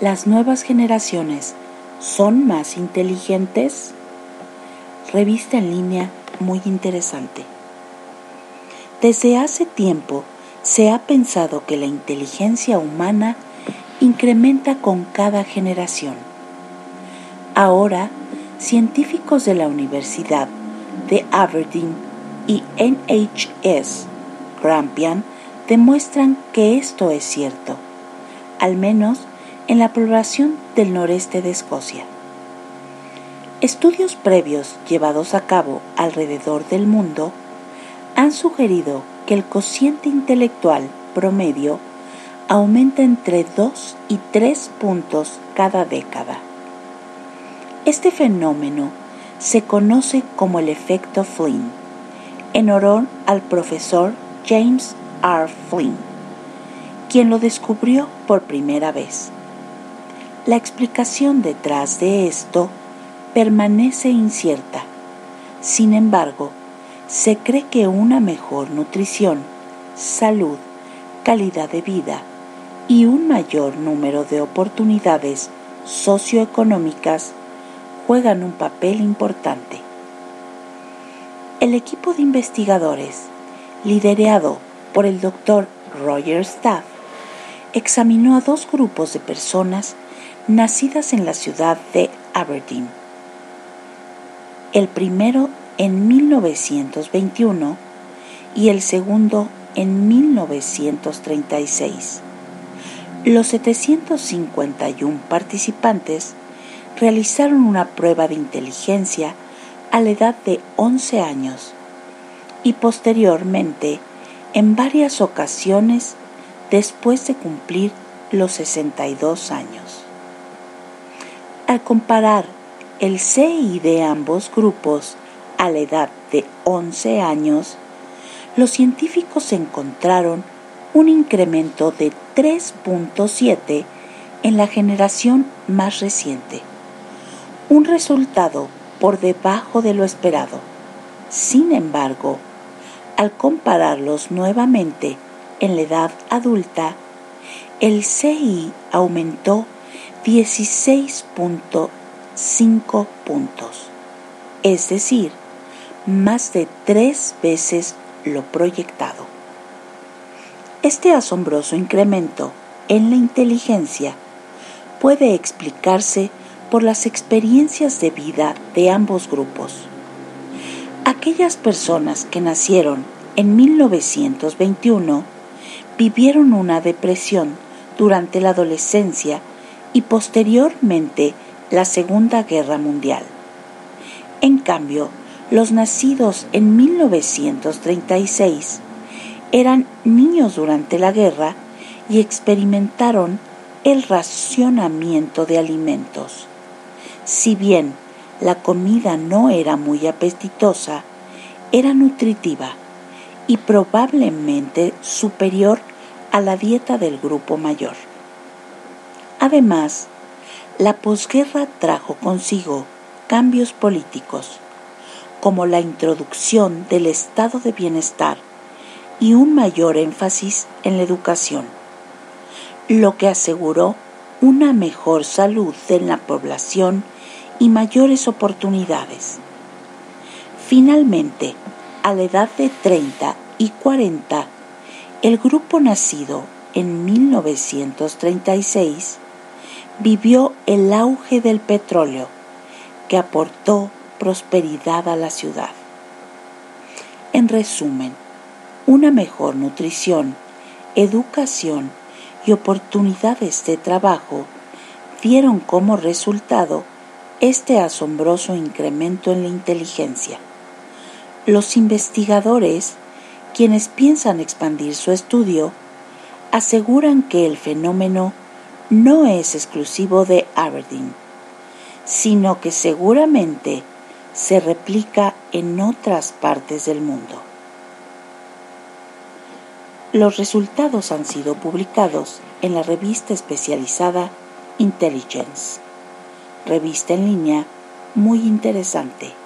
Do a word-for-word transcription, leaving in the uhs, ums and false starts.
¿Las nuevas generaciones son más inteligentes? Revista en línea muy interesante. Desde hace tiempo se ha pensado que la inteligencia humana incrementa con cada generación. Ahora, científicos de la Universidad de Aberdeen y N H S Grampian demuestran que esto es cierto, al menos en la población del noreste de Escocia. Estudios previos llevados a cabo alrededor del mundo han sugerido que el cociente intelectual promedio aumenta entre dos y tres puntos cada década. Este fenómeno se conoce como el efecto Flynn, en honor al profesor James R. Flynn, quien lo descubrió por primera vez. La explicación detrás de esto permanece incierta. Sin embargo, se cree que una mejor nutrición, salud, calidad de vida y un mayor número de oportunidades socioeconómicas juegan un papel importante. El equipo de investigadores, liderado por el doctor Roger Staff, examinó a dos grupos de personas nacidas en la ciudad de Aberdeen. El primero en mil novecientos veintiuno y el segundo en mil novecientos treinta y seis. Los setecientos cincuenta y uno participantes realizaron una prueba de inteligencia a la edad de once años y posteriormente en varias ocasiones después de cumplir los sesenta y dos años. Al comparar el C I de ambos grupos a la edad de once años, los científicos encontraron un incremento de tres punto siete en la generación más reciente, un resultado por debajo de lo esperado. Sin embargo, al compararlos nuevamente en la edad adulta, el C I aumentó dieciséis punto cinco puntos, es decir, más de tres veces lo proyectado. Este asombroso incremento en la inteligencia puede explicarse por las experiencias de vida de ambos grupos. Aquellas personas que nacieron en mil novecientos veintiuno vivieron una depresión durante la adolescencia y posteriormente la Segunda Guerra Mundial. En cambio, los nacidos en mil novecientos treinta y seis eran niños durante la guerra y experimentaron el racionamiento de alimentos. Si bien la comida no era muy apetitosa, era nutritiva y probablemente superior a la dieta del grupo mayor. Además, la posguerra trajo consigo cambios políticos, como la introducción del estado de bienestar y un mayor énfasis en la educación, lo que aseguró una mejor salud en la población y mayores oportunidades. Finalmente, a la edad de treinta y cuarenta, el grupo nacido en mil novecientos treinta y seis vivió el auge del petróleo, que aportó prosperidad a la ciudad. En resumen, una mejor nutrición, educación y oportunidades de trabajo dieron como resultado este asombroso incremento en la inteligencia. Los investigadores, quienes piensan expandir su estudio, aseguran que el fenómeno no es exclusivo de Aberdeen, sino que seguramente se replica en otras partes del mundo. Los resultados han sido publicados en la revista especializada Intelligence, revista en línea muy interesante.